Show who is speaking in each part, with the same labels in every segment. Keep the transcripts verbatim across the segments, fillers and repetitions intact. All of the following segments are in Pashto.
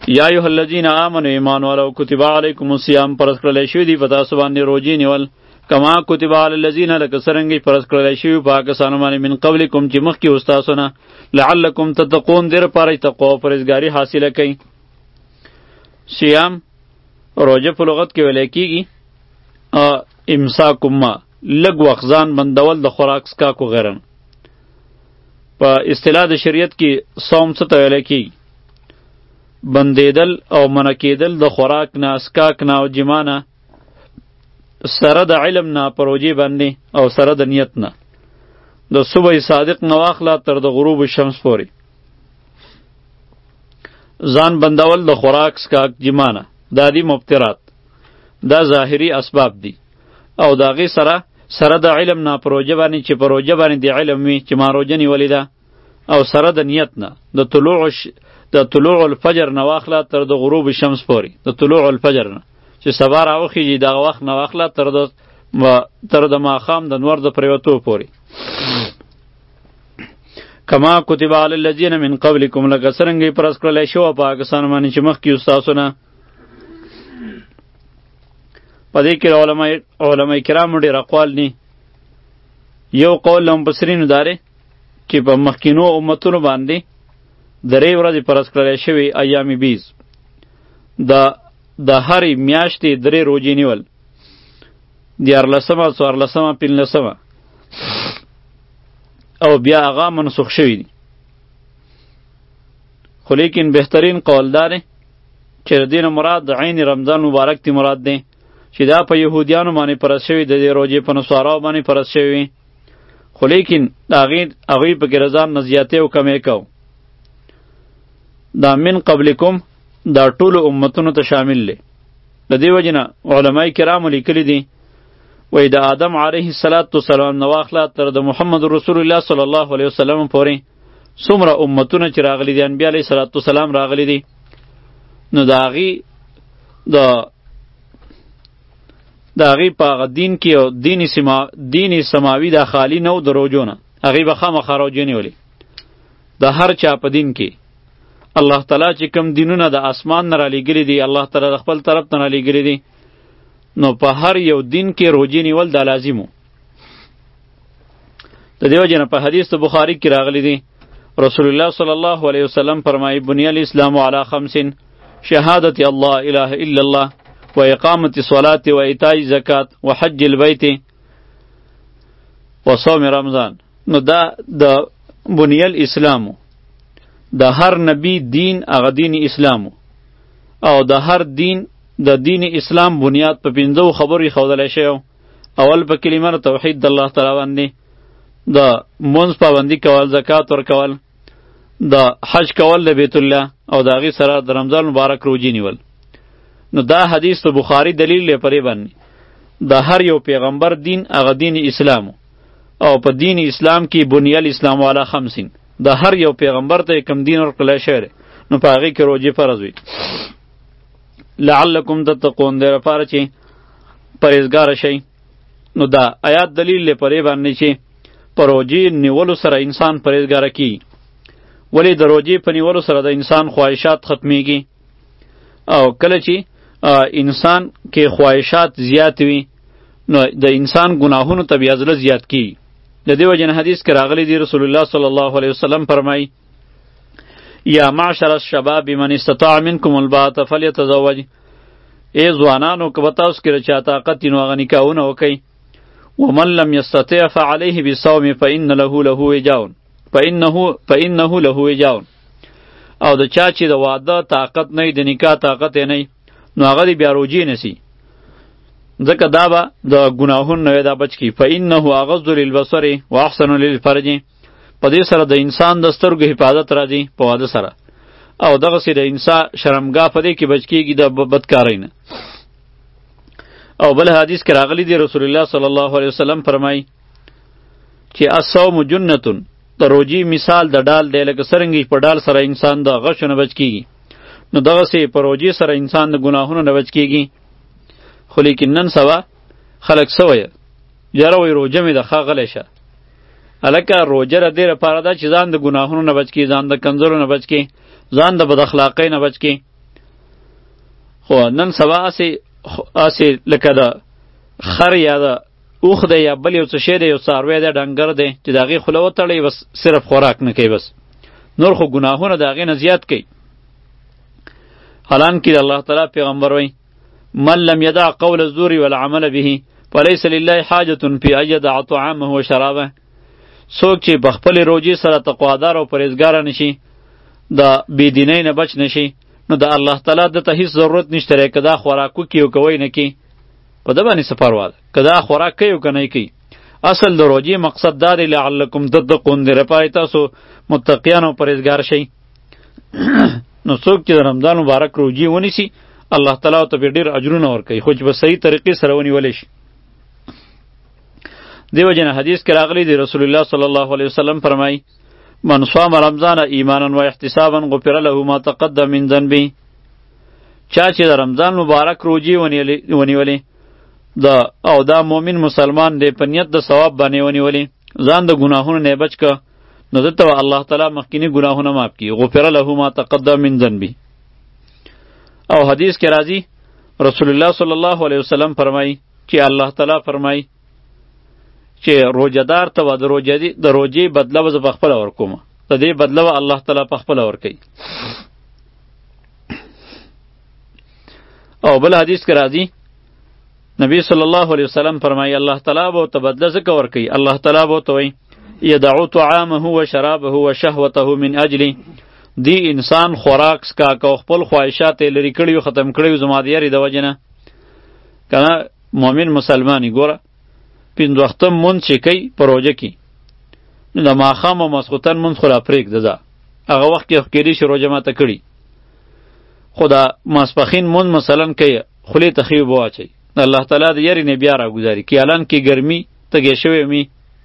Speaker 1: یا ایها الذین آمنوا ایمان والو کتب علیکم الصیام پرز کړل شوی دی په تاسو باندې روزې نیول کما کتب علی الذین لک سرنګي پرز کړل شوی په کسانو باندې من قبلکم چې مخکې استاسو نه لعلکم تتقون دیر پاره تقوا او پرهیزګاری حاصله کړئ. صیام روزه په لغت کې ویل کېږي امساکم ما لږ وخت ځان بندول د خوراک څښاک وغیره. په اصطلاح د شریعت کې صوم څه ته ویل کېږي؟ بندیدل او منع کېدل د خوراک نه څښاک نه او جما نه سره د علم نه په روژې باندې او سره د نیت نه د صبح صادق نه واخله تر د غروب شمس پورې ځان بندول د خوراک څښاک جما نه دا دي مبترات، دا ظاهري اسباب دي او د هغې سره سره د علم نه په روژه باندې چې په روژه باندې د علم وي چې ما روژه نیولې ده او سره د نیت نه د طلوع د طلوع الفجر نه واخله تر د غروب شمس پورې د طلوع الفجر نه چې سبا راوخیږي دغه وخت نه واخله تر د تر د ماښام د نور د پرېوتو پورې. کما کتب علی الذین من قبلکم لکه څرنګه یې فرض کړلی شوه په هغه کسانو باندې چې مخکې یو ستاسو نه. په دې کې علما علما کرامو ډېر اقوال دي. یو قول له مفسرینو دا دی چې په مخکینو امتونو باندې درې ورځې فرض کړلی شوي ایام بیز د د هرې میاشتې درې روژې نیول دیارلسمه څوارلسمه پنځلسمه او بیا هغه منسوخ شوي دي. خو لیکن بهترین قول دا دی چې د دې نه مراد د عین رمضان مبارک تی مراد دی چې دا په یهودیانو باندې فرض شوي د دې روژې په نصاراو باندې فرض شوي. خو لیکن د هغې هغوی پکې رضان نه زیاتې او کمې کو. دا من قبلکم دا ټولو امتونو ته شامل دی. د دې وجې نه علمای کرامو لیکلي دي وایي د آدم علیه السلام نه واخله تر د محمد رسول الله صلی الله علیه وسلم پورې څومره امتونه چې راغلي دي انبیا علیه السلام راغلي دي نو د هغې د د هغې په هغه دین کې او دین سما دین سماوي دا خالی نه و د روژو نه هغې به خامخا روژې نیولې. د هر چا په دین کې الله تعالی چې کوم دینونه د اسمان نه رالیږلي دي الله تعالی د خپل طرف نه رالیږلي دي نو په هر یو دین کې روژې نیول دا لازم و. د دې وجې نه په حدیث د بخاري کې راغلی دی رسول الله صلی الله علیه وسلم فرمایي بنی الاسلام علی خمس شهادت الله اله الا الله و اقامت الصلاة و ایتاء الزکات و حج البیت و صوم رمضان. نو دا د بنی الاسلامو د هر نبی دین هغه دین اسلام او د هر دین د دین اسلام بنیاد په پنځو خبرو ښودلی شوی. اول په کلمه توحید د الله تعالی باندې، د مونځ پابندي کول، زکات ورکول، د حج کول د بیت الله او د هغې سره د رمضان مبارک روژې نیول. نو دا حدیث د بخاري دلیل دی پرې باندې د هر یو پیغمبر دین هغه دین اسلام او په دین اسلام کې بنی الاسلام علی خمسین د هر یو پیغمبر ته کم دین ورکړلی شوی دی نو په هغې کې روژې فرض وي. لعلکم تتقون دې لپاره چې پرهیزګاره شئ. نو دا آیات دلیل دی پرې باندې چې په روژې نیولو سره انسان پرهیزګاره کیږي. ولې د روژې په نیولو سره د انسان خواهشات ختمیږي او کله چې انسان کې خواهشات زیات وي نو د انسان گناهونو ته بیا زړه زیات کیږي. د دې وجې نه حدیث کې راغلی دی رسول الله صلی الله علیه وسلم فرمایي یا معشر الشباب من استطاع منکم الباءة فلیتزوج. ای ځوانانو که به تاسو کې چا طاقت وي نو هغه نکاحونه وکئ. ومن لم یستطع فعلیه بالصوم فإن له له وجاء فإنه فإنه له وجاء. او د چا چې د واده طاقت نه وي د نکاح طاقت یې نه وي نو هغه دې بیا روژې نیسي ځکه دا به د ګناهونو نه دا بچ کړي. فإنه اغض للبصر واحسن للفرج. په دې سره د انسان د سترګو حفاظت راځي په واده سره او دغسې د انسان شرمګاه په دې کې بچ کېږي د بدکارۍ نه. او بل حدیث کې راغلی دی رسول الله صلی الله علیه وسلم فرمایي چې الصوم جنتون د روژې مثال د ډال دی لکه څرنګه په ډال سره انسان د غشو نه بچ کېږي نو دغسې په روژې سره انسان د ګناهونو نه بچ کېږي. خو لیکن نن سبا خلک څه وایي یاره وایي روژه مې ده ښه غلی شه. هلکه روژه د دې لپاره ده چې ځان د ګناهونو نه بچ کړي، ځان د کنځلو نه بچ کړي، ځان د بد اخلاقۍ نه بچ کړي. خو نن سبا اسې اسې لکه د خر یا د اوښ دی یا بل یو څه شی دی، یو څاروی دی، ډنګر دی چې د هغې خوله وتړئ بس صرف خوراک نه کوي، بس نور خو ګناهونه د هغې نه زیات کوي. حالانکې د الله تعالی پیغمبر وایي من لم یدع قول الزور والعمل به فلیس لله حاجة فی ان یدع طعامه و شرابه. څوک چې په خپلې روجې سره تقوادار او پرهیزګاره نشي، د بېدینۍ نه بچ نشي، نو د الله تعالی دته هیڅ ضرورت نشته دی که دا خوراک وکړي او که وی نه کړي، په ده باندې څه پروا ده که دا خوراک کوي او که نه کوي. اصل د روجې مقصد دا دی لعلکم تتقون، دی لپاره تاسو متقیان او پرهیزګار شئ. نو څوک چې د رمضان مبارک روجې ونیسي الله تعالی ورته پرې ډېر اجرونه ورکوي، خو چې په صحیح طریقې سره ونیولی شي. دیو جن حدیث کې راغلی دی رسول الله صلی الله علیه وسلم فرمایي من صام رمضان ایمانا و احتسابا غفر له ما تقدم من ذنبه. چا چې د رمضان مبارک روجې ونیولې د او دا مؤمن مسلمان دی په نیت د ثواب باندې ونیولې، ځان د ګناهونو نه بچ که، نو دته به الله تعالی مخکینی ګناهونه معاف کړي، غفر له ما تقدم من ذنبه. او حدیث کې راځي رسول الله صلی الله علیه وسلم فرمایي چې الله تعالی فرمایي چې روجهدار ته به د روجې د روجې بدله به زه پخپله ورکوم، د دې بدله به الله تعالی پخپله ورکوي. او بل حدیث کې راځي نبی صلی الله علیه وسلم فرمایي الله تعالی به ورته بدله ځکه ورکوي، الله تعالی به ورته وایي یدعو طعامه و شرابه و شهوته من اجلی، دی انسان خوراک سکاک او خپل خواهشات یې لرې کړي وي، ختم کړي وي زما د یارې د وجې نه. که نه مؤمن مسلمان یې ګوره پنځه وخته مونځ چې کوي په روژه کې، نو د ماښام او ماسخوتن مونځ خو را پرېږده ځه، هغه وخت کې کېدای شي روژه ماته کړي، خو د ماسپښین مونځ مثلا کوي خولې ته ښې اوبه واچوي، د الله تعالی د یارې نه بیا راګذاري که الان کې ګرمي تږی شوی مي،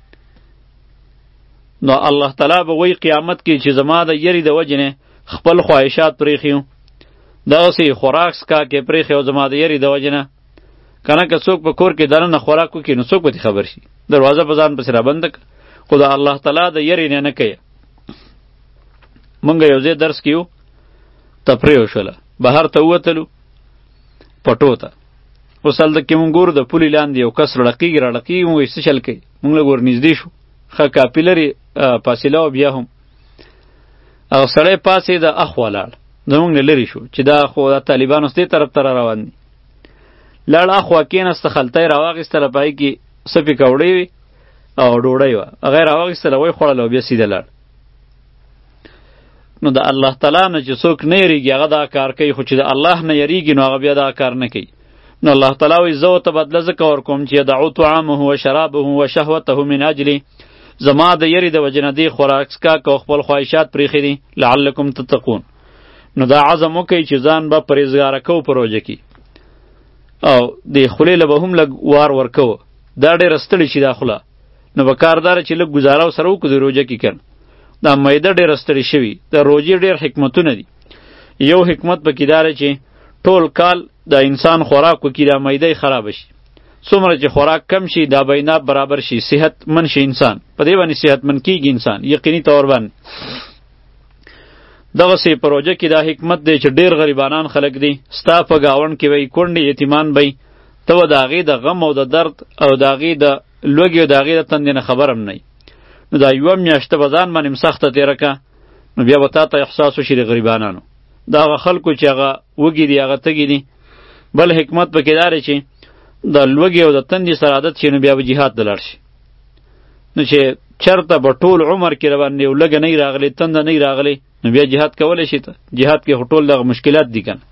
Speaker 1: نو الله تعالی به وایي قیامت کې چې زما د یارې د وجې نه خپل خواهشات پرېښي وو، دغسې خوراک څښاک یې پرېښی او زما د یارې د وجې نه. که نه که څوک په کور کې دننه خوراک وکړي نو څوک به ترې خبر شي، دروازه په ځان پسې رابنده کړه، خو د الله تعالی د یارې نه نه کوي. مونږ یو ځای درس کې یو تفریح وشوله، بهر ته ووتلو پټو ته، اوس هلته کې مونږ ګورو د پولې لاندې یو کس رړقېږي رړقېږي، مونږ وایي څه چل کوي، مونږ لږ ورنږدې شو، ښه کافي لرې فاصله وه، بیا هم هغه سړی پاسېد اخوا لاړ، زمونږ نه لرې شو چې دا خو دا طالبانو دې طرف ته را روان دي، لاړ اخوا کېناسته، خلطه یې راواخېستله، په هغې کې څه پکوړې وې او ډوډۍ وه، هغه یې راواخېستله ویې خوړله او بیا سیده لاړ. نو د الله تعالی نه چې څوک نه یریږي هغه دا کار کوي، خو چې د الله نه یریږي نو هغه بیا دا کار نه کوي. نو الله تعالی وایي زه ورته بدله ځکه ورکوم چې یدعو طعامه و شرابه و شهوته من اجلي، زما د یری د وجې نه دې خوراک څښاک او خپل خواهشات پرېښي دي لعلکم تتقون. نو دا عزم وکئ چې ځان به پرهیزګاره کوو په روژه کې، او د خولې له به هم لږ وار ورکوو، دا ډېره ستړې شي دا خوله، نو به کار داره چې لږ ګزاره ورسره وکړو د روژه کې کنه. دا معده ډېره ستړې شوي، د روژې ډېر حکمتونه دي. یو حکمت پکې دا دی چې ټول کال د انسان خوراک وکړي دا معده یې خرابه شي، څومره چې خوراک کم شي دا بیناب برابر شي، صحت من شي انسان، په دې باندې صحتمند کیږي انسان یقیني طور باندې. دغسې په روژه کې دا حکمت دی چې ډېر غریبانان خلک دي، ستا په ګاونډ کې وی کونډې یتیمان بی، ته به د هغې د غم او د درد او د هغې د لوږې او د هغې د تندې نه خبر هم نه یي. نو دا یوه میاشته به ځان باندې سخته تېره که، نو بیا به تا ته احساس وشي د غریبانانو، د هغه خلکو چې هغه وږي دي هغه تږي دي. بل حکمت پکې دا دی چې د لوږې او د تندې سره عادت شي نو بیا به جهاد ته لاړ شي، نو چې چرته به ټول عمر کې راباندې یو لږه نه راغلی تنده نه راغلی نو بیا جهاد کولی شي. ته جهاد کې خو ټول دغه مشکلات دي که نه.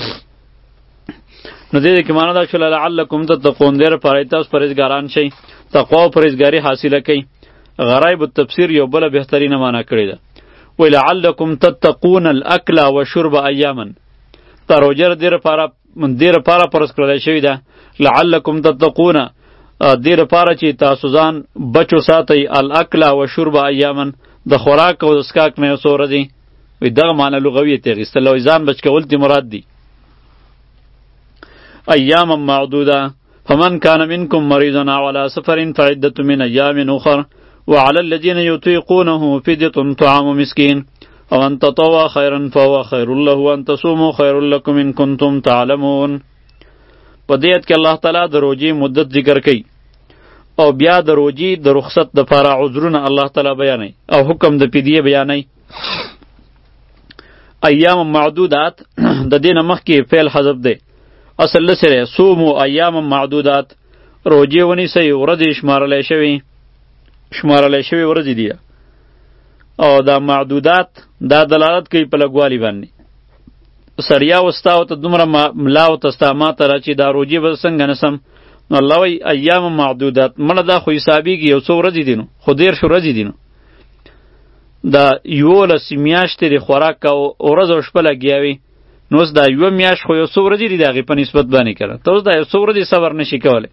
Speaker 1: نو دې کې معنا دا شوله لعلکم تتقون، دې لپاره تاسو پرهیزګاران شئ، تقوا او پرهیزګاري حاصله کړئ. غرایب التفسیر یو بله بهترینه معنا کړې ده، وی لعلکم تتقون الاکل وشرب ایاما، دا روژه دې لپاره دې لپاره فرض کړلی شوې ده لعلکم تتقون، دې لپاره چې تاسو ځان بچو ساتئ الاکل وشرب ایاما، د خوراک او د څښاک نه یو څو ورځې، وی دغه معنی لغوي یې تېغیستله، وی ځان بچ کول دې مراد دي. ایاما معدوده فمن کان منکم مریضا او علی سفر فعدة من ایام اخر وعلى الذین یطیقونه فدیة طعام مسکین او ان تطوع خیرا فهو خیر له وان تصوموا خیر لکم ان کنتم تعلمون. په دې آیت کې الله تعالی د روژې مدت ذکر کوي او بیا د روژې د رخصت دپاره عذرونه الله تعالی بیانوي او حکم د فدیې بیانوي. ایام معدودات د دې نه مخکې فعل حذف دی، اصل نه سره صوموا ایام معدودات، روژې ونیسئ ورځې شمارلی شوي شمارلی شوي ورځې دي، او دا معدودات دا دلالت کوي په لږوالي باندې. سړیا وستا او ته دومره ملا او تستا ما ته را چې دا روژې به څنګه نسم، نو الله وایي ایام معدودات، مړه دا خو حسابېږي یو څو ورځې دي، نو خو دېرش ورځې دي، نو دا یولس میاشتې د خوراک او ورځ او شپه لګیا وي، نو اوس دا یوه میاشت خو یو څو ورځې دي د هغې په نسبت باندې کړه، ته اوس دا یو څو ورځې صبر نشي کولی.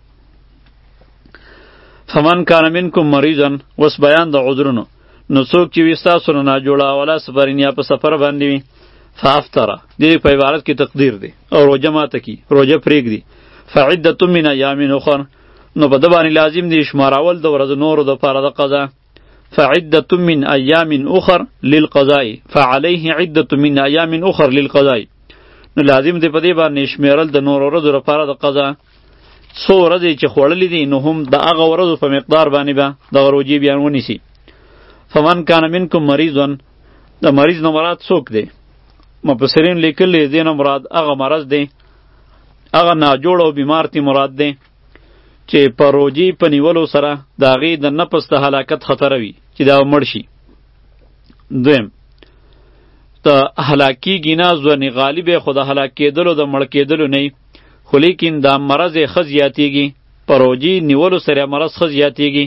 Speaker 1: فمن کان منکم مریضا، اوس بیان د عذرونو، نو څوک چې وي ستاسو نه ناجوړه ولا سفرین یا په سفر باندې وي فافطره، دې په عبارت کې تقدیر دی، او روژه ماته کي، روژه پرېږدي. فعدة من ایام اخر، نو په ده باندې لازم دی شمارول د ورځو نورو دپاره د قضا. فعدة من ایام اخر للقضاء فعليه عدة من ایام اخر للقضاء، نو لازم دی په دې باندې شمیرل د نورو ورځو لپاره د قضا. څو ورځې چې خوړلې دي نو هم د هغه ورځو په مقدار باندې به دغه روژې بیا ونیسي. فمن کان منکم مریضا، د مریض نه مراد څوک دی؟ مفسرین لیکلي دې نه مراد هغه مرض دی، هغه ناجوړ او بیمار تی مراد دی چې په روژې په نیولو سره د هغې د نفس د هلاکت خطره وي چې دا مړ شي. دویم د هلاکېږي نه ځواني غالب یې خو د هلاک کېدلو د مړ کېدلو نه، خو لیکن دا مرض یې ښه زیاتېږي، په روژې نیولو سره مرض ښه زیاتېږي.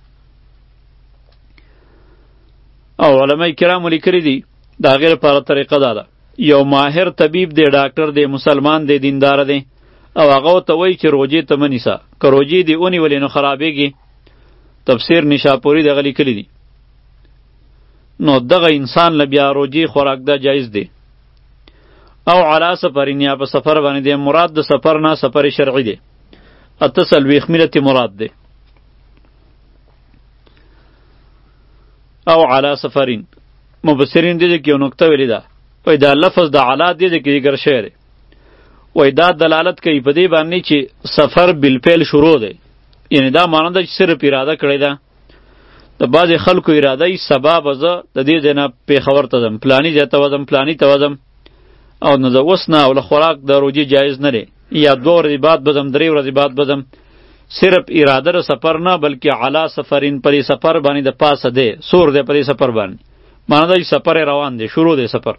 Speaker 1: او علماء کرامو لیکلي دي د هغې لپاره طریقه دا ده، یو ماهر طبیب دی، ډاکټر دی، مسلمان دی، دیندار دی، او هغه ورته وایي چې روژې ته مه نیسه، که روژې دې ونیولې نو خرابېږي. تفسیر نشاپوري دغه لیکلي دي. نو دغه انسان له بیا روژې خوراک دا جایز دی. او علا سفرین، یا په سفر باندې دی، مراد د سفر نه سفر شرعي دی، اته څلوېښت میله تی مراد دی. او علا سفرین، مبصرین دې کې یو نکته ویلې ده، وایي دا لفظ د علا دې کې ذکر شوی دی، وایي دا دلالت کوي په دې باندې چې سفر بالفعل شروع دی، یعنی دا معنی ده چې صرف اراده کړې ده. د بعضې خلکو اراده یي سبا به زه د دې ځای نه پېښور ته ځم، پلاني ځای ته وځم، پلاني ته وځم، او نو د اوس نه او له خوراک د روژې جایز نه دی، یا دوه ورځې بعد به ځم، درې ورځې بعد به ځم. صرف اراده د سفر نه بلکې علا سفرین، پر سفر باندې د پاسه دی، سور دی پر سفر باندې، معنی ده چې سفر روان دی، شروع دی سفر.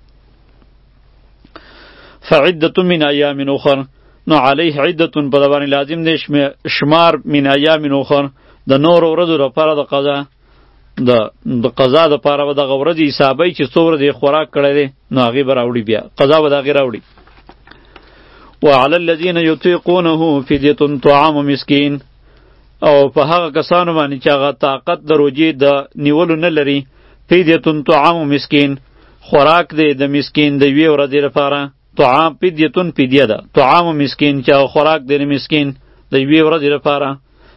Speaker 1: فعدة من ایام اخر، نو علیه عدة په ده باندې لازم دی شمار من ایام اخر د نورو ورځو لپاره د قضا، د د قضا دپاره به دغه ورځې حسابوي چې څو ورځې خوراک کړی دی، نو هغې به راوړي، بیا قضا به د هغې راوړي. وعلى الذين يطيقونه فدية طعام مسكين، او په هغه کسانو باندې چې هغه طاقت د روژې د نیولو نه لري، فدیة طعام مسکین، خوراک دی د مسکین د یوې ورځې لپاره. طعام فدیة فدیه ده، طعام مسکین چې هغه خوراک دی د مسکین د یوې ورځې لپاره.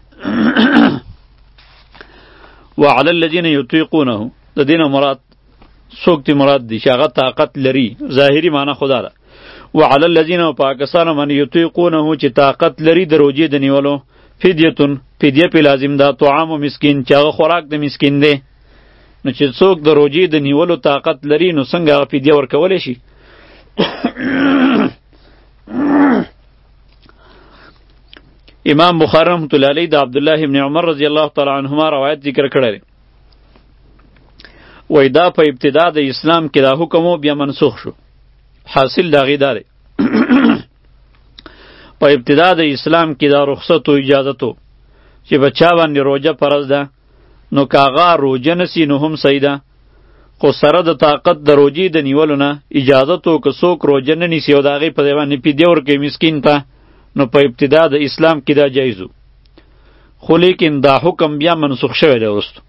Speaker 1: وعلى الذين يطيقونه، د دې نه مراد څوک دی؟ مراد دی چې هغه طاقت لري، ظاهري معنی خدا ده. وعلى الذين پاکستان من یطیقونه چې طاقت لري د روژې د نیولو، فدیتون فدیه پې لازم ده، طعام مسکین چې هغه خوراک د مسکین دی. نو چې څوک د روژې د نیولو طاقت لري نو څنګه هغه فدیه ورکولی شي؟ امام بخاری رحمة الله علیه د عبدالله ابن عمر رضی الله تعالی عنهما روایت ذکر کړی دی، وایي دا په ابتدا د اسلام کې دا حکم و، بیا منسوخ شو. حاصل د هغې دا دی په ابتدا د اسلام کې دا رخصت و اجازت و چې په چا باندې روژه فرض ده، نو که هغه روژه نسی نو هم صحیح ده، خو سره د طاقت د روژې د نیولو نه اجازت و که څوک روژه نه نیسي او د هغې په ځای باندې فدیه ورکوي مسکین ته، نو په ابتدا د اسلام کې دا جایز و. خو لیکن دا حکم بیا منسوخ شوی دی وروستو.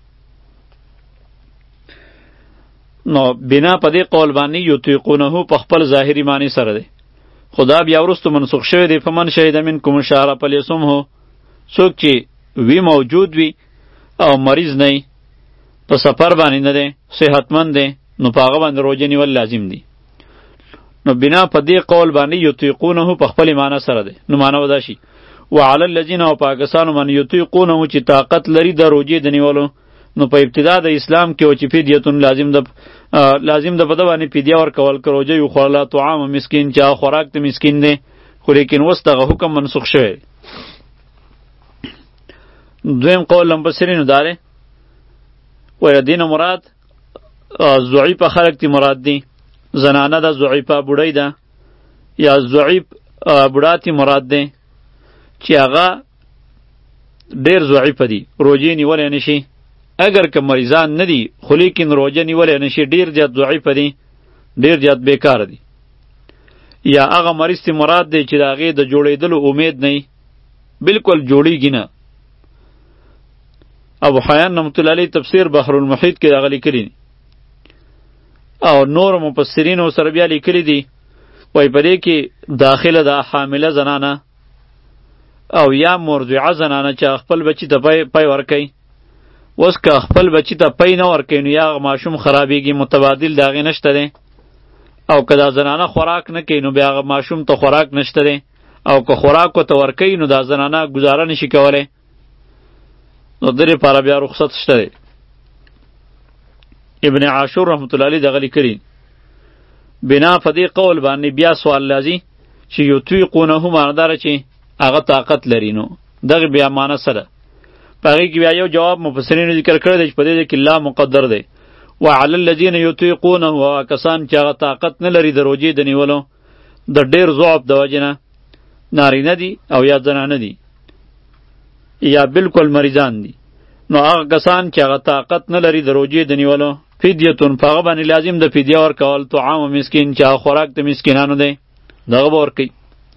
Speaker 1: نو بنا په دې قول باندې یطیقونه په خپل ظاهري معنی سره دی، خدا بیا وروستو منسوخ شوی دی. فمن شهد منکم الشهر فلیصمه، څوک چې وی موجود وي او مریض نه په سفر باندې نه دی، صحتمند دی، نو په هغه باندې روژه نیول لازم دي. نو بنا په دې قول باندې یطیقونه په خپل معنی سره ده. نو معنی ودا شي وعلى الذين او پاکستان باندې یطیقونه چې طاقت لري د روژې د نیولو. نو په ابتدا د اسلام کې و چې فدیتون لازم ده لازم ده په د باندې فدیه ورکول که روژه وي خوړله طعام مسکین چې خوراک د مسکین دی. خو لیکن اوس دغه حکم منسوخ شوی. دویم قول لمبسرینو داره ویل دین مراد ضعیفه خلق تی مراد دی، زنانه ده ضعیفه بوډۍ ده یا ضعیف بوډا تی مراد دی چې هغه ډیر ضعیفه دي روژې نیولی نشي. اگر که مریضان نه دي خو لیکن روژه نیولی نشي ډیر زیات ضعیفه دي ډیر زیات بیکار دي. یا هغه مریض تی مراد دی چې د هغې د جوړېدلو امید نه بالکل جوړیږي نه. ابو حیان رحمت الله علیه تفسیر بحر المحیط کې دغه لیکلی او نور مفسرینو سره بیا لیکلی دي وایي په دې کې داخله ده حامله زنانه او یا مرضعه زنانه چې خپل بچي ته پی, پی ورکوي. اوس که خپل بچي ته پی نه ورکوي نو یا ماشوم خرابېږي، متبادل د هغې نشته دی. او که دا زنانه خوراک نه کوي نو بیا هغه ماشوم ته خوراک نشته دی. او که خوراک ورته ورکوي نو دا زنانه ګزاره نشي کولی. نو دې لپاره بیا رخصت شته دی. ابن عاشور رحمت الله علیه دغه لیکلي بنا په دې قول باندې بیا سوال لازي چې یطیقونه معنی چې هغه طاقت لري. نو دغه بیا معنی سره په هغې کې بیا یو جواب مفسرینو ذکر کړی دی چې په دې کې لا مقدر دی. وعلى الذین یطیقونه هغه کسان چې هغه طاقت نه لري د روژې د نیولو د ډېر ضعف د وجې نه نارینه دي او یا زنانه دي یا بالکل مریضان دي. نو هغه کسان چې هغه طاقت نه لري د روژې د نیولو فدیتون په هغه باندې لازم د فدیه ورکول طعام مسکین چې هغه خوراک د مسکینانو دی دغه به ورکوي.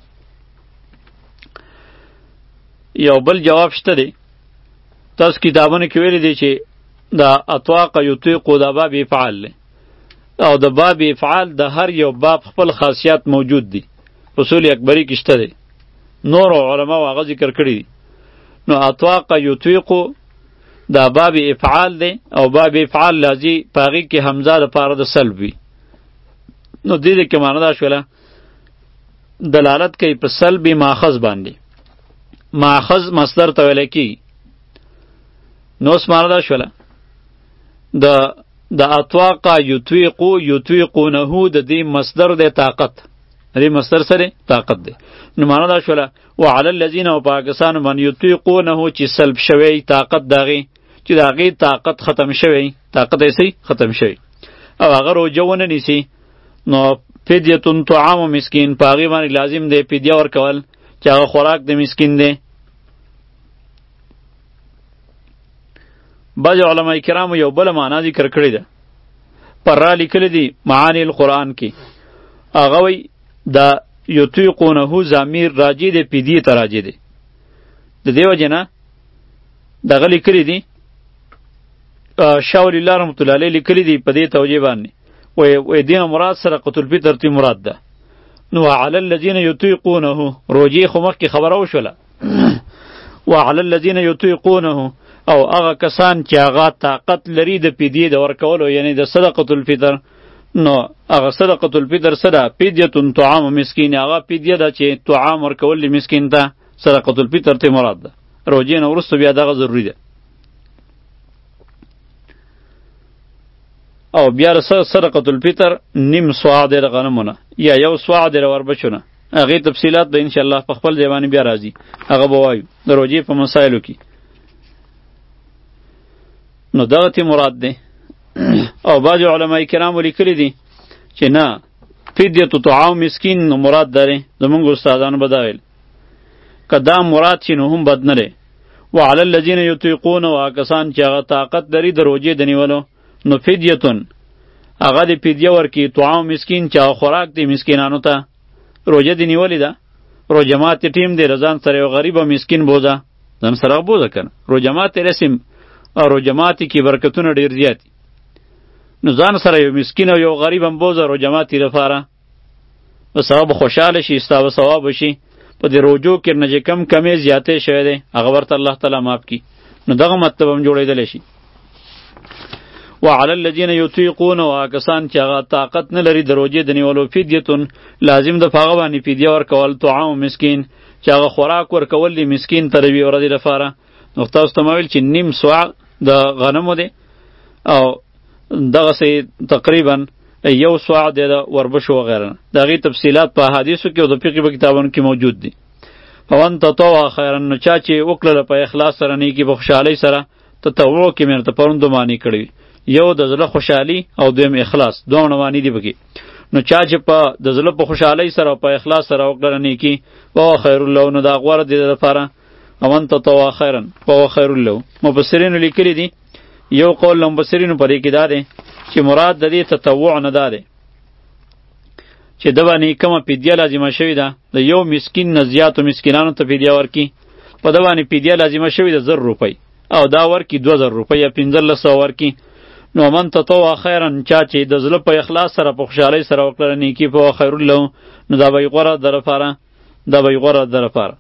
Speaker 1: یو بل جواب شته دی تاسو کتابونو کې ویلی دی چې دا اطواق یطیقو دا باب افعال دی او د باب افعال د هر یو باب خپل خاصیات موجود دی. اصول اکبری کې شته دی، نور علماء هغه ذکر کړي دي. نو اطواق یطیقو دا باب افعال دی او باب افعال لازی پاغي کې حمزه د پاره د سلب وي. نو دې دې کې معنی دا شوله دلالت کوي په سلب ماخذ باندې. ماخذ مصدر ته ویل کېږي. نو اوس معنی دا شوله د د اطواق یطیقو یطیقونه د دې مصدر د طاقت دې مصدر سره طاقت دی. نو معنی دا شوله وعلى الذین او پاکستان من یطیقونه چې سلب شوی طاقت داغي چې داغي طاقت ختم شوی طاقت ایسی ختم شوی او هغه روژه ونه نیسي نو فدیتون طعام مسکین پاغي باندې لازم دی فدیه ورکول چې هغه خوراک د مسکین دی. بعض علماء کرامو یو بل معنا ذکر کړی ده پر را لیکلی دي معانی القرآن کې هغه وی دا یطیقونه ضمیر راجع دی فدیه ته راجع دی. د دې وجې نه دغه لیکلی دي شاه ولی الله رحمت الله علیه لیکلی دي په دې توجیه باندې وایي دې مراد صدقة الفطر تی مراد ده. نو وعلى الذین یطیقونه روژې خو مخکې خبره وشوله وعلى الذین یطیقونه او هغه کسان چې هغه طاقت لري د فدیې د ورکولو یعنی د صدقة الفطر نو هغه صدقة الفطر سره فدیتون طعام مسکین هغه فدیه ده چې طعام ورکول مسکین ته صدقة الفطر ته مراد ده. روژې نه وروسته بیا دغه ضروري ده. او بیا صدقة الفطر نیم سوع د غنمونه یا یو سوع د وربچونه هغې تفصیلات به انشاءالله په خپل ځای باندې بیا راځي هغه به وایو د روژې په مسایلو کې. نو دغه تی مراد دی. او بعض علماء کرامو لیکلی دي چې نه فدیه طعام مسکین نو مراد داره زمونږ استادانو به دا ویل که دا مراد شي نو هم بد نه دی. وعلى الذین یطیقون او کسان چې هغه طاقت لري د روژې د نیولو نو فدیتون هغه د فدیه ورکي طعام مسکین چې هغه خوراک دی مسکینانو ته. روژه دی نیولې ده روژه ماتې ټیم دی رضان سره یو غریب او مسکین بوزه ځان سره بوزه کنه روژه ماتې رسم او روژه ماتې کې برکتونه ډېر زیات نو ځان سره یو مسکین او یو غریب هم بوزه روژه ماتې لپاره به سبب خوشحاله شي ستا به ثواب وشي. په دې روژو کې نه چې کم کمې زیاتې شوی دی هغه ورته الله تعالی معاف کړي. نو دغه مطلب هم جوړېدلی شي. وعلى الذين يطيقون واکسان چې هغه طاقت نه لري د روژې د نیولو فدیتون لازم د هغه باندې فدیه ورکول طعام مسکین چې هغه خوراک ورکول دی مسکین ته د یوې ورځې لپاره. نو تاسو ته ما ویل چې نیم سوع د غنمو دی او دغسې تقریبا یو سوع دی د وربشو وغیره. د هغې تفصیلات په احادیثو کې او د فقه په کتابونو کې موجود دي. فمن تطوع خیرا، نو چا چې وکړله په اخلاص سره نیکي په خوشحالۍ سره، تطوع کې مې درته پرون دو معنی کړي، یو د زړه خوشحالي او دویم اخلاص، دواړه معنی دي پکې. نو چا چې په د زړه په خوشحالۍ سره او په اخلاص سره وکړله نیکي، فهو خیر له، نو دا غوره دی د لپاره. ومن تطوع خیرا فهو خیر له. مفسرینو لیکلي دي، یو قول له مفسرینو په دې کې دا دی چې مراد د دې تطوع نه دا دی چې د باندې کومه فدیه لازمه شوې ده د یو مسکین نه زیاتو مسکینانو ته فدیه ورکړي، په ده باندې فدیه لازمه شوې ده زر روپۍ او دا ورکړي دوه زره روپۍ یا پنځلس سوه ورکړي. نو من تطوع خیرا، چا چې د زړه په اخلاص سره په خوشحالۍ سره وکړله نیکي، فهو خیر له، نو دا به یې غوره ده لپاره، دا به یې غوره ده لپاره.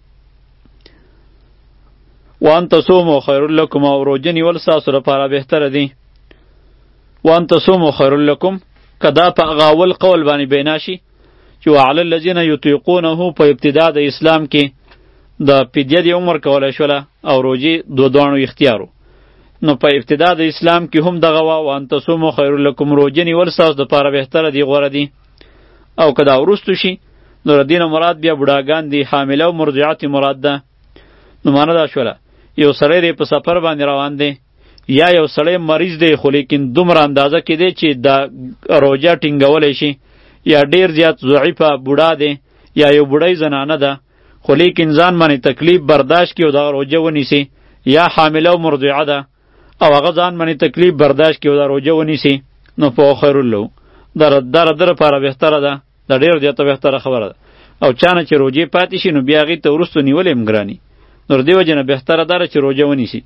Speaker 1: وان تصوموا خیر لکم، او روژه نیول ستاسو لپاره بهتره دی. وان تصوموا خیر لکم که دا په هغه اول قول باندې بنا شي چې وعلی الذین یطیقونه، په ابتدا د اسلام کې د فدیه دی عمر کولی شوله او روژې دو دواړو اختیارو، نو په ابتدا د اسلام کې هم دغه وه وان تصوموا خیر لکم، روژه نیول ستاسو دپاره بهتره دی، غوره دی. او که دا وروستو شي نو د دې نه مراد بیا بوډاګان دي، حامله او مرضعات مراد ده. نو معنی دا شوله یو سړی دی په سفر باندې روان دی، یا یو سړی مریض دی خو لیکن دومره اندازه کې دی چې دا روژه ټینګولی شي، یا ډیر زیات ضعیفه بوډا دی، یا یو بوډۍ زنانه ده خو لیکن ځان باندې تکلیف برداشت کړي او دا روژه ونیسي، یا حامله او مرضعه ده او هغه ځان باندې تکلیف برداشت کړي او دا روژه ونیسي، نو فهو خیر له، دا د ده لپاره بهتره ده، دا ډېر زیاته بهتره خبره ده. او چا نه چې روژې پاتې شي نو بیا هغې ته وروستو نیول هم ګراني، نو د دې وجې نه بهتره ده چې روژه ونیسي.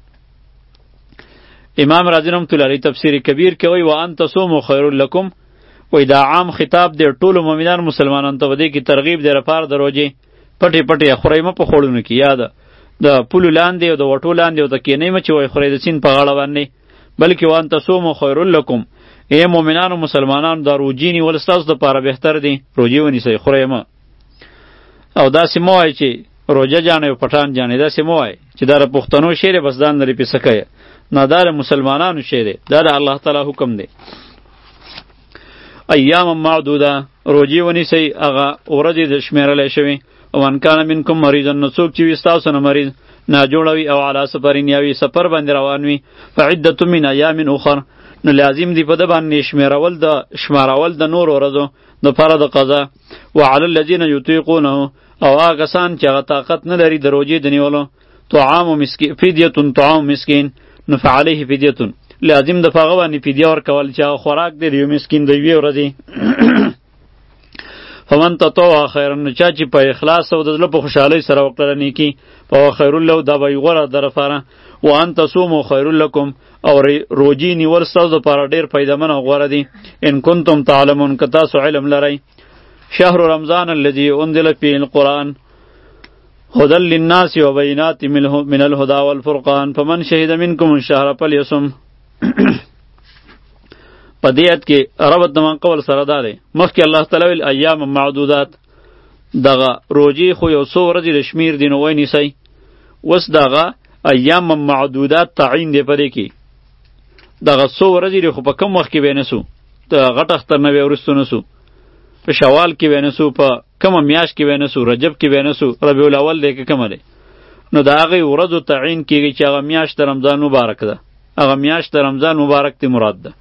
Speaker 1: امام رازی رحمة الله علیه تفسیر کبیر کې وایي وان تصوموا خیر لکم، وایي دا عام خطاب دی ټولو مؤمنان مسلمانانو ته، دې کې ترغیب دی لپاره د روژې. پټې پټې خورئ مه په خوړونو کې، یا د پولو لاندې او د وټو لاندې او د کینۍ مه چې وایي خورئ د سیند په غاړه باندې، بلکې وان تصوموا خیر لکم، ای مؤمنانو مسلمانانو دا روژې نیول ستاسو دپاره بهتر دی، روژې ونیسئ خورئ مه. او داسې مه وایئ چې روژه جانې او پټان جانې، داسې مه وایئ چې دا د پښتنو شی دی بس ځان لرې پې څه کوئ، نه دا د مسلمانانو شی دی، دا د الله تعالی حکم دی. ایام معدوده، روژې ونیسئ هغه ورځې د شمېرلی شوي. ومن کان منکم مریضا، نو څوک چې وي ستاسو نه مریض ناجوړه وي او علی سفرین، یا وي سفر باندې روان وي، فعدة من ایام اخر، نو لازم دی په ده باندې شمېرول د شمارول د نور ورځو دپاره د قضا. وعلی الذین یطیقونه، او هغه کسان چې هغه طاقت نه لري د روژې د نیولو، طعام مسکین فدیة طعام مسکین، نو فعلیه فدیة، لازم د په هغه باندې فدیه ورکول چې هغه خوراک دی د یو مسکین د یوې ورځې. فمن تطوع خیرا، نو چا چې په اخلاص او د زړه په خوشحالۍ سره وکړله نیکي، فهو خیر له، دا به یې غوره ده لپاره. وان تصوموا خیر لکم، او روژې نیول ستاسو دپاره ډېر فایدهمن او غوره دي. ان کنتم تعلمون، که تاسو علم لرئ. شهر رمضان الذي انزل فيه القرآن هدى للناس وبينات من الهدى والفرقان فمن شهد منكم الشهر فليصم. په دې آیت کې ربط د من قول سره دا دی، مخکې الله تعالی ویل ایام معدودات، دغه روژې خو یو څو ورځې د شمیر دي نو ونیسئ. اوس دغه ایام معدودات تعین دی په دې کې، دغه څو ورځې دي خو په کم وخت کې به یې نسو، د غټ اختر نه به یې وروستو نسو، په شوال کې به یې نسو، په کومه میاشت کې به یې نسو، رجب کې به یې نسو، ربیع الاول دی که کومه دی، نو د هغې ورځو تعین کېږي چې هغه میاشت د رمضان مبارک ده، هغه میاشت د رمضان مبارک تی مراد ده.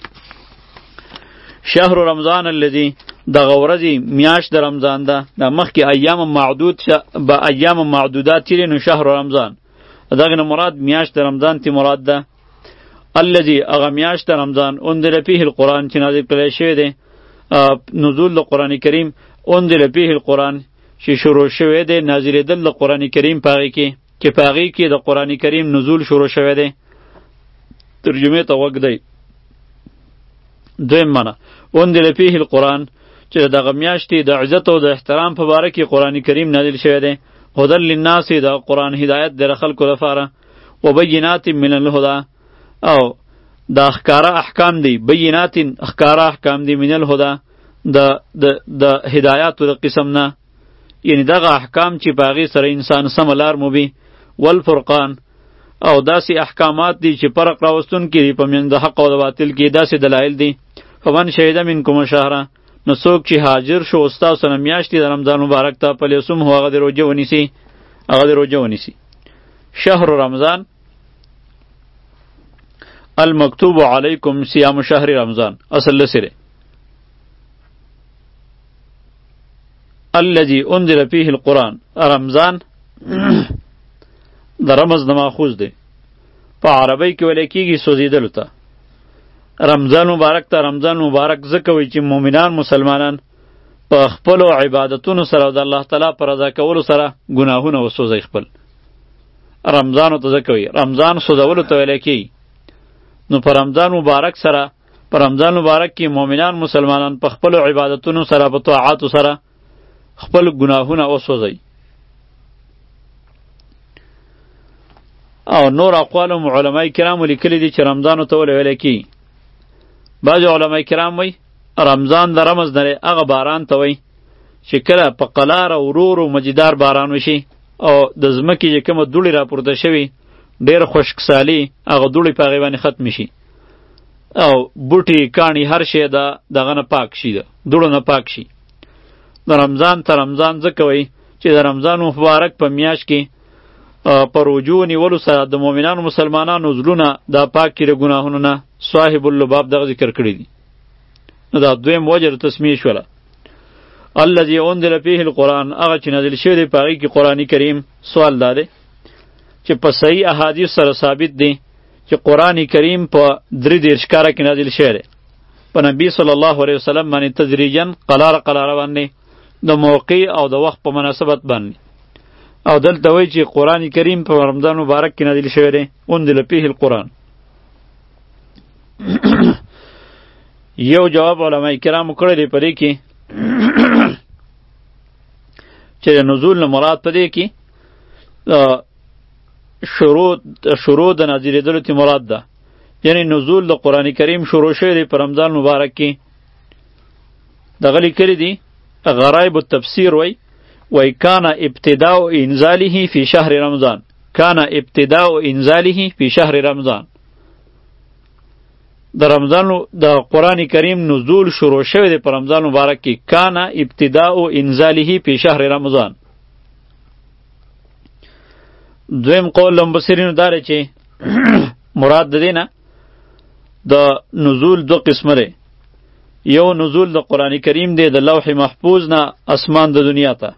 Speaker 1: شهر رمضان الذي، دغه ورځې میاشت د رمضان ده، دا مخکې ایام معدود به ایام معدودات تیرې، نو شهر رمضان دغه نه مراد میاشت د رمضان تی مراد ده. الذي، هغه میاشت د رمضان انزل فيه القرآن، چې نازل کړی شوی دی نزول د قرآن کریم، انزل فيه القرآن چې شروع شوی دی نازلېدل د قرآن کریم په هغې کې، چې په هغې کې د قرآن کریم نزول شروع شوی دی. ترجمې ته غوږ دی. دویم معنی انزل فيه القرآن، چې دغه میاشتې د عزت او د احترام په باره کې قرآن کریم نازل شوی دی. هدى للناس، د قرآن هدایت د خلکو لپاره. وبینات من الهدى، او دا اخکارا احکام دی، بینات اخکارا احکام دی، من الهدا د د د هدایاتو د قسم نه، یعنی دغه احکام چې باغی سره انسان سم لار موبي، والفرقان او داسې احکامات دي چې فرق راوستون کې دي په منځ د حق او د باطل کې، داسې دلایل دي. فمن شهد منکم الشهر، نو څوک چې حاضر شو ستاسو نه میاشتې د رمضان مبارک ته، فلیصم هو هغه د روژه ونیسي، هغه د روژه ونیسي. شهر رمضان المکتوب علیکم صیام شهر رمضان اصل لسره الذي انزل فيه القرآن. رمضان د رمز نه ماخوذ دی، په عربی کې ویل کېږي سوځېدلو ته. رمضان مبارک ته رمضان مبارک ځکه وایي چې مؤمنان مسلمانان په خپلو عبادتونو سره او د الله تعالی په رضا کولو سره ګناهونه وسوځي خپل. رمضانو ته ځکه وایي رمضان سوځولو ته ویل کېږي. نو په رمضان مبارک سره په رمضان مبارک کې مؤمنان مسلمانان په خپلو عبادتونو سره په طاعاتو سره خپل ګناهونه وسوځي. او نور اقوال علماء کرام لیکلي دي چې رمضان ته ولې ویل کېږي. بعض علماء کرام وایي رمضان د رمز نه هغه باران ته وایي چې کله په قلار او ورو ورو مجیدار باران وشي او د ځمکې چې کومه دوړې راپورته شوي ډېر خشکسالي هغه دوړې په هغې باندې ختمې شي او بوټي کاڼي هر شی د دغه نه پاک شي، د دوړو نه پاک شي. د رمضان ته رمضان ځکه وایي چې د رمضان مبارک په میاشت کې په روجو نیولو سره د مؤمنانو مسلمانانو زړونه دا پاک کړي ګناهونو نه. صاحب اللباب دغه ذکر کړی دي. نو دا دویم وجه د تسمیه شوله. الذي انزل فيه القرآن، هغه چې نازل شوی دی په هغې کې قرآن کریم. سوال دا دی چې په صحیح احادیث سره ثابت دی چې قرآن کریم په درې دېرش کاله کې نازل شوی دی، په نبی صلی الله علیه وسلم باندې تدریجا قلاره قلاره باندې د موقع او د وخت په مناسبت باندې. او دلته وایي چې قرآن کریم په رمضان مبارک کې نازل شوی دی، انزل فيه القرآن. یو جواب علماء کرامو کړی دی په دې کې چې نزول نه مراد په دې کې شروع شروع د نازلېدلو تی مراد ده، یعنی نزول د قرآن کریم شروع شوی دی په رمضان مبارک کې. دغه لیکلي دي غرایب التفسیر وای وای کان ابتداء انزاله فی شهر رمضان، کان ابتداء انزاله فی شهر رمضان. د رمضان د قرآن کریم نزول شروع شوی دی په رمضان مبارک کې، کان ابتداء انزاله فی شهر رمضان. دویم قول لمبصرینو داره چې مراد د دې نه د نزول دو قسمه دی. یو نزول د قرآن کریم دی د لوح محفوظ نه اسمان د دنیا ته،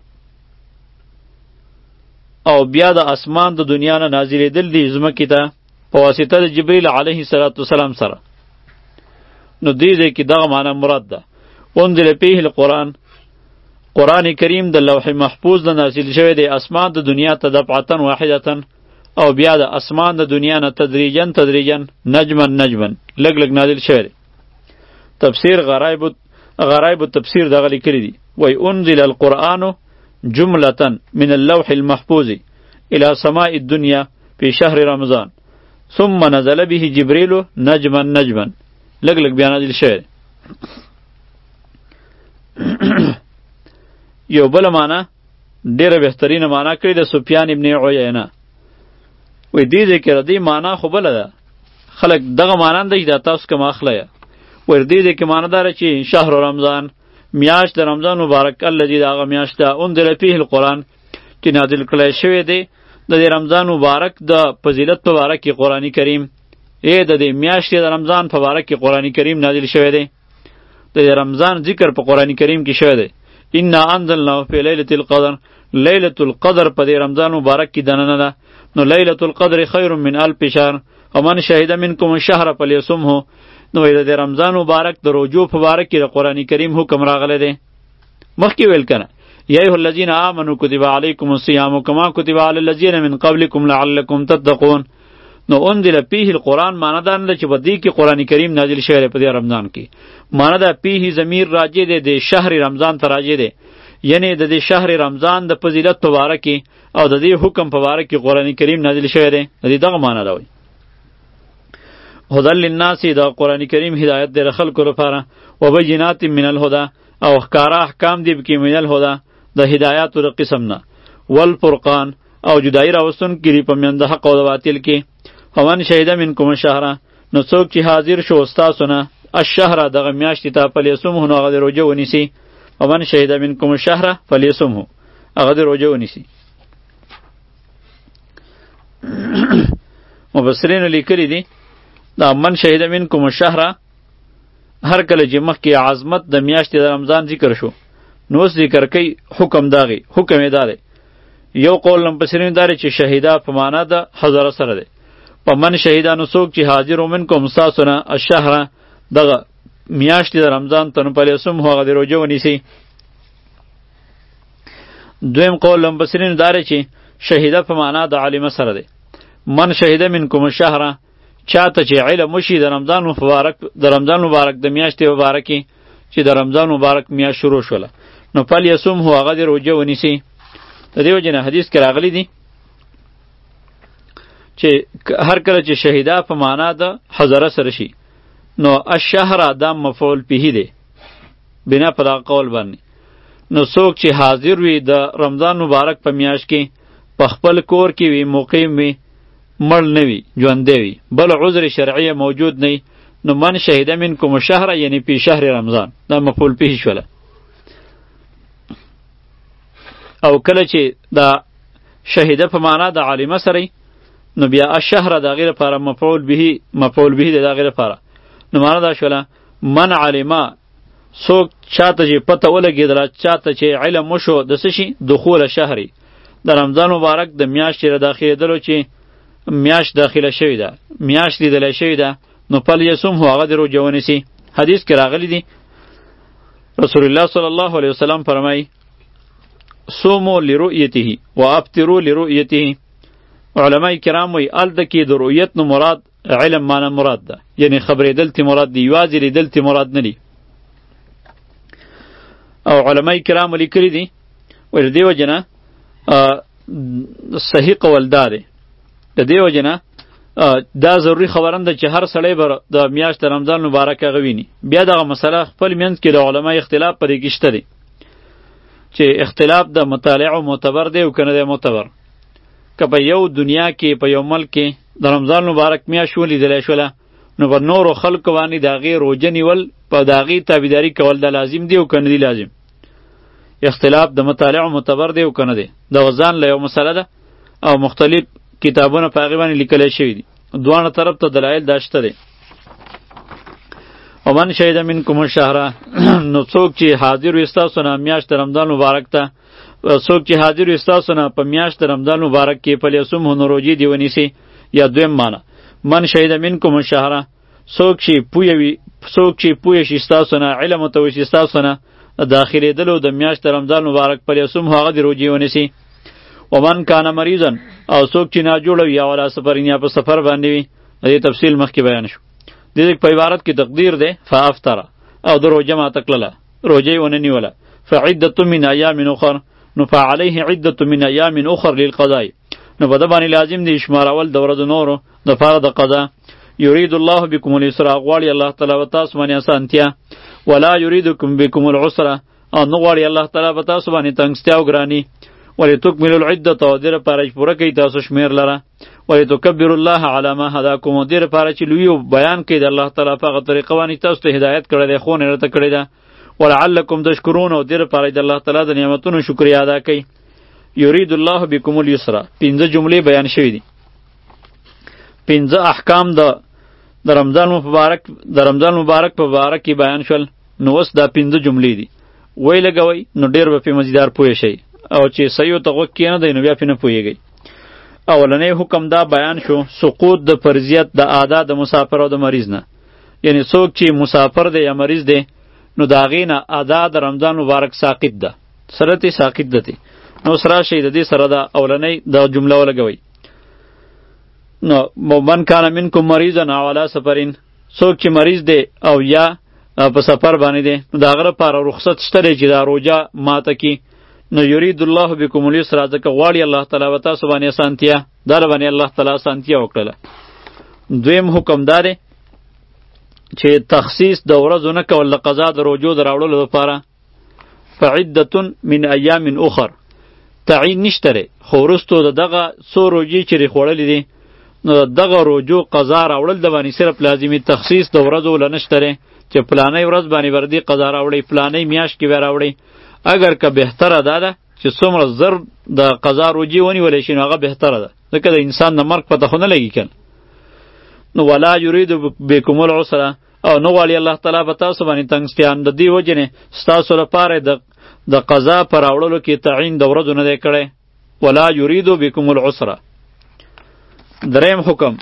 Speaker 1: او بیا د اسمان د دنیا نه نازلېدل دی ځمکې ته په واسطه د جبریل علیه السلام سره. نو دې ځای کې دغه معنی مراد ده. انزل فیه القرآن، قرآن کریم د لوح محفوظ نه نازل شوی دی اسمان د دنیا ته دفعتن واحدتن، او بیا د اسمان د دنیا نه تدریجن تدریجن نجمن نجمن لږ لږ نازل شوی دی. تفسیر غرایب غرایب التفسیر دغه لیکلی دی وای انزل القرآن جملة من اللوح المحفوظ الى سماء الدنيا في شهر رمضان ثم نزل به جبريل نجما نجما لږ لږ بیا نازل شوی دی. یو بل معنا ډیره بهترینه معنا کړی د سفیان ابن عیینه وای دې ځای کې ردی معنا خو بله ده، خلک دغه معنا دی دا تاسو کوم اخله ور دې دې کې معنا دار چې شهر رمضان میاشت د رمضان مبارک الذي دا هغه میاشت ده انزل فيه القرآن چې نازل کړی شوی دی د رمضان مبارک د فضیلت په باره کې قرآن کریم. ای د دې میاشتې د رمضان په باره کې قرآن کریم نازل شوی دی. د رمضان ذکر په قرآن کریم کې شوی دی. انا انزلناه فی لیلة القدر، لیلة القدر په دې رمضان مبارک کې دننه ده. نو لیلة القدر خیر من الف شهر ومن شهد منکم الشهر فلیصمه. نو د رمضان مبارک د روجو په باره کې د قرآن کریم حکم راغلی دی. مخکې ویل کنه یا ایها الذین آمنوا کتب علیکم الصیام کما کتب علی الذین من قبلکم لعلکم تتقون. نو انزل فیه القرآن معنی دا نه ده چې په دې کې قرآن کریم نازل شوی دی په دې رمضان کې. معنی دا فیه ضمیر راجع دی د شهر رمضان ته راجع دی، یعنی د دې شهر رمضان د فضیلت په باره کې او د دې حکم په باره کې قرآن کریم نازل شوی دی. د دې دغه معنی دا وایي. هدل للناس دا قرآن کریم هدایت دی خلکو لپاره و بینات من الهدى او ښکارا احکام دی بکی من الهدى د هدایاتو د قسم نه والفرقان او جدائی راوستون کری په میند حق او د باطل کې فمن شهد منکم الشهر نو څوک چې حاضر شو استاسو نه الشهر دغه میاشتې ته فلیصومه نو هغه د روژه ونیسي فمن شهد منکم الشهر فلیصومه هغه د روژه ونیسي مبصرین لیکلی دی دا من شهد منکم الشهر هر کله چې مخکې عظمت د میاشتې د رمضان ذکر شو نو ذکر کوي حکم داغي حکم یې دا دی یو قول مبصرین دا چې شهیدا په معنا د حضر سره دی په من شهیدا نو څوک چې حاضر منکم ساسونه الشهر دغه میاشتې د رمضان ته نو پلیسم هغه د روژه ونیسي دویم قول مبصرین دا چې شهیدا په معنا د عالم سره دی من شهیدا منکم الشهر چاته چې علم وشي د رمضان مبارک د رمضان مبارک د میاشتې مبارکې چې د رمضان مبارک میاشت شروع شوله نو پلیسم هغه د روژه ونیسي د دیو جن حدیث کې راغلی دی چې هر کله چې شهیدا په معنا د حضره سره شي نو الشهر دا مفعول به دی بنا په دا قول باندې نو څوک چې حاضر وي د رمضان مبارک په میاشت کې په خپل کور کې وي مقیم وي مړ نه وي ژوندی وي بل عذر شرعی موجود نه نو من شهیده منکم الشهر یعنی پی شهر رمضان دا مفعول به شوله او کله چې دا شهیده په معنا د عالمه سره نو بیا الشهر د غیر لپاره مفعول به مفعول به د غیر لپاره نو معنا دا شوله من علمه څوک چاته چې پته ولګېدله چاته چې علم وشو د څه شي دخول شهري د رمضان مبارک د میاشتې را داخلېدلو چې میاشت داخله شوې ده میاشت لیدلی شوې ده نو فلیصوم هغه د روژه ونیسي حدیث کې راغلی دی رسول الله صلی الله علیه وسلم فرمایي صوموا لرؤیته و افطروا لرؤیته علماء کرام وی الته کې د رؤیت نو مراد علم معنا مراد ده یعنی خبرېدل تی مراد دی یوازې لیدل تی مراد نه دی او علماء کرام لیکلي دي ول دی وجنه صحیح قول دا دی د دې وجنه دا ضروری خبرند چې هر سړی به د میاشت رمضان مبارک غویني بیا دغه مسله خپل منځ کې د علماء اختلاف پرې کې شته دی چې اختلاف د مطالعه معتبر دی او کنه دی معتبر که په یو دنیا کې په یو ملک کې د رمضان مبارک میاشت ولیدلی شوله نو په نورو خلکو باندې د هغې روژه نیول په د هغې تابعداري کول د لازم دی او کنه دی لازم اختلاف د مطالعه معتبر دی او کنه دی د وزان له یو مسله ده او مختلف کتابونه په هغې باندې لیکلی شوي دي دواړه طرف ته دلایل دا شته دی ومن شهد منکم الشهر نو څوک چې حاضر وي ستاسو نه میاشت رمضان مبارک ته څوک چې حاضر وي ستاسو نه په میاشت رمضان مبارک کې فلیصومه نو روژې دې ونیسي یا دویم معنی من شهد منکم الشهر څوک چې پوه وي څوک چې پوه شي ستاسو نه علم ورته وشي ستاسو نه داخلېدلو د میاشت رمضان مبارک فلیصومه هغه دې روژې ونیسي ومن کان مریضا او څوک چې ناجوړه وي یا ولا سفرین یا په سفر باندې وي د دې تفصیل مخکې بیان شو د دې په عبارت کې تقدیر ده فافطر او د روژه ماته کړله روژه یې ونه نیوله فعدة من ایام اخر نو فعليه عدة من ایام اخر للقضاء نو په ده باندې لازم دی شمارول د ورځو نورو دپاره د قضا یرید الله بکم اليسر غواړي الله تعالی به تاسو باندې اسانتیا ولا یریدکم بکم العسر او نه غواړي الله تعالی به تاسو باندې تنګستیا او ګراني ولتکملوا العدة او دې لپاره چې پوره کړئ تاسو شمېر لره ولتکبروا الله علی ما هداکم او دې لپاره چې لوی بیان کړئ د الله تعالی په هغه طریقه باندې تاسو ته هدایت کړی دی ښوونه یې راته کړې ده ولعلکم تشکرون او دې لپاره د الله تعالی د نعمتونو شکریا ادا کړئ یرید الله بکم اليسر پنځه جملې بیان شوي دي پنځه احکام د د رمضان مبارک د رمضان مبارک په باره کې بیان شول نو اوس دا پنځه جملې دي وی لګوئ نو ډېر به پې مزیدار پوه شئ او چې صحیح ته غوږ کېنه دی نو بیا پې نه پوهېږئ اولنی حکم دا بیان شو سقوط د فرضیت د ادا د مسافر او د مریض نه یعنی څوک چې مسافر دی یا مریض دی نو د هغې نه ادا د رمضان مبارک ساقط ده سره تې ساقط ده تې نو اوس راشئ د دې سره دا اولنی دا جمله ولګوئ نو من کان منکم مریضا او علی سفرین څوک چې مریض دی او یا په سفر باندې دی نو د هغه لپاره رخصت شته دی چې دا روژه ماته کړي نو یرید الله بکم اليسر ځکه غواړي الله تعالی به تاسو باندې اسانتیا در باندې الله تعالی اسانتیا وکړله دویم حکم دا دی چې تخصیص د ورځو نه کول د قضا د روجو د راوړلو لپاره فعدة من ایام اخر تعین نشته خو وروستو د دغه څو روجې چې خوړلې دي نو دغه روجو قضا راوړل د باندې صرف لازمي تخصیص د ورځو لنشته چې پلانې ورځ باندې وردی قضا راوړي پلانې میاشت کې راوړي اگر که بهتره ده ده چې څومره زر د قضا روجې ونیولی شي نو هغه بهتره ده ځکه د انسان د مرګ پته خو نه لګي کنه نو ولا یرید بکم العسر او نو غواړي الله تعالی به تاسو باندې تنګستیان د دې وجې نه ستاسو لپاره د د قضا پر راوړلو کې تعین د ورځو نه دی کړی ولا یرید بکم العسر دریم حکم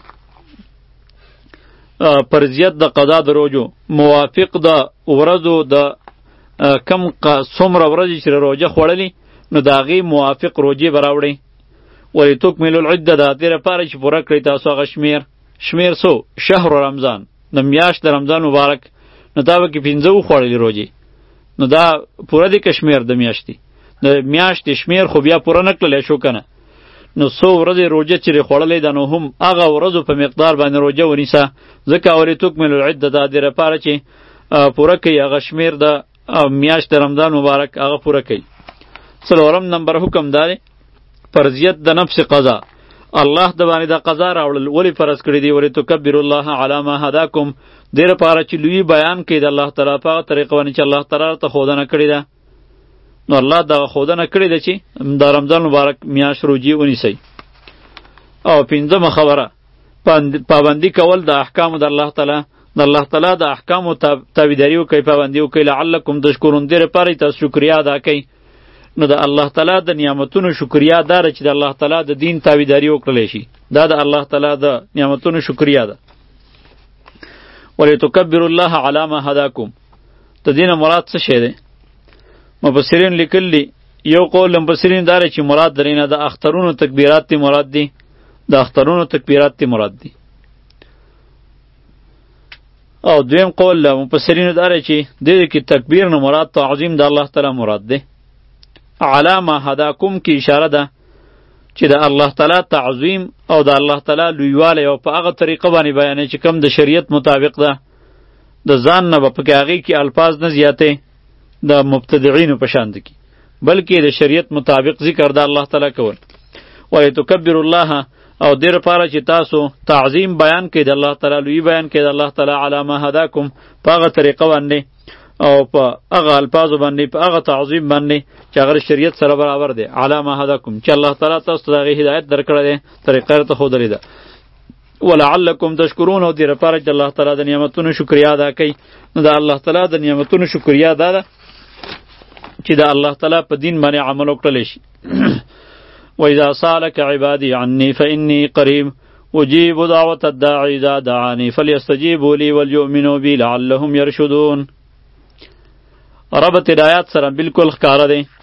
Speaker 1: فرضیت د قضا د روجو موافق د ورځو د کم څومره ورځې چې روجه خوړلي نو د هغې موافق روجې به راوړئ ولتکملوا العده د دې لپاره چې پوره کړئ تاسو هغه شمېر شمېر څو شهر رمضان د میاشت د رمضان مبارک نو دا به کې پنځه وخوړلې روجې نو دا پوره دی که شمېر د میاشتې د میاشتې شمېر خو بیا پوره نه کړلی شو که نه نو څو ورځې روجه چې خوړلې ده نو هم هغه ورځو په مقدار باندې روجه ونیسه ځکه ولتکملوا العده د دې لپاره چې پوره کوي هغه شمېر د میاشت د رمضان مبارک هغه پوره کوي څلورم نمبر حکم دا دی فرضیت د نفس قضا الله د باندې د قضا راوړل ولې فرض کړي دي ولتکبروا الله علی ما هداکم دې لپاره چې لوی بیان کوي د الله تعالی په هغه طریقه باندې چې الله تعالی ته ښودنه کړې ده نو الله دغه ښودنه کړې ده چې د رمضان مبارک میاشت روجې ونیسئ او پنځمه خبره پابندي کول د احکامو د الله تعالی د الله تعالی د احکامو تابعداري وکړئ پابندي وکړئ لعلکم تشکرون دې لپاره تاسو شکریا ادا کړئ نو د الله تعالی د نعمتونو شکریا دار چې د الله تعالی د دین تابعداري وکړلی شي دا د الله تعالی د نعمتونو شکریا ده ولتکبروا الله علی ما هداکم د دینه مراد څه شی دی مفسرین لیکلی یو قول مفسرین داره چې مراد درینه د اخترونو تکبیرات تی مراد دی د اخترونو تکبیرات تی مراد دی او دویم قول مفسرین داره چې د دې کې تکبیر نه مراد تعظیم د الله تعالی مراد دی علامه هداکم کی اشاره ده چې د الله تعالی تعظیم او د الله تعالی لویوالی او په هغه طریقه باندې بیانې چې کم د شریعت مطابق ده د ځان نه به پکې هغې کې الفاظ نه زیاتې د مبتدعینو په شان کې بلکې د شریعت مطابق ذکر د الله تعالی کول ولتکبروا الله او دې لپاره چې تاسو تعظیم بیان کړئ د الله تعالی لوی بیان کړئ د الله تعالی علامه هداکم په هغه طریقه باندې او په هغه الفاظو باندې په هغه تعظیم باندې چې هغه شریعت سره برابر دی علامه هداکم چې الله تعالی تاسو ته هغې هدایت درکړی دی طریقه یې ورته ښودلې ده ولعلکم تشکرون او دې لپاره چې الله تعالی د نعمتونو شکریا ادا کوي نو د الله تعالی د نعمتونو شکریا دا ده چې د الله تعالی په دین باندې عمل وکړلی شي واذا سالك عبادي عني فاني قريب اجيب دعوة الداعي اذا دعاني فليستجيبوا لي وليؤمنوا بي لعلهم يرشدون ربط هدایات سره بالکل ښکاره دی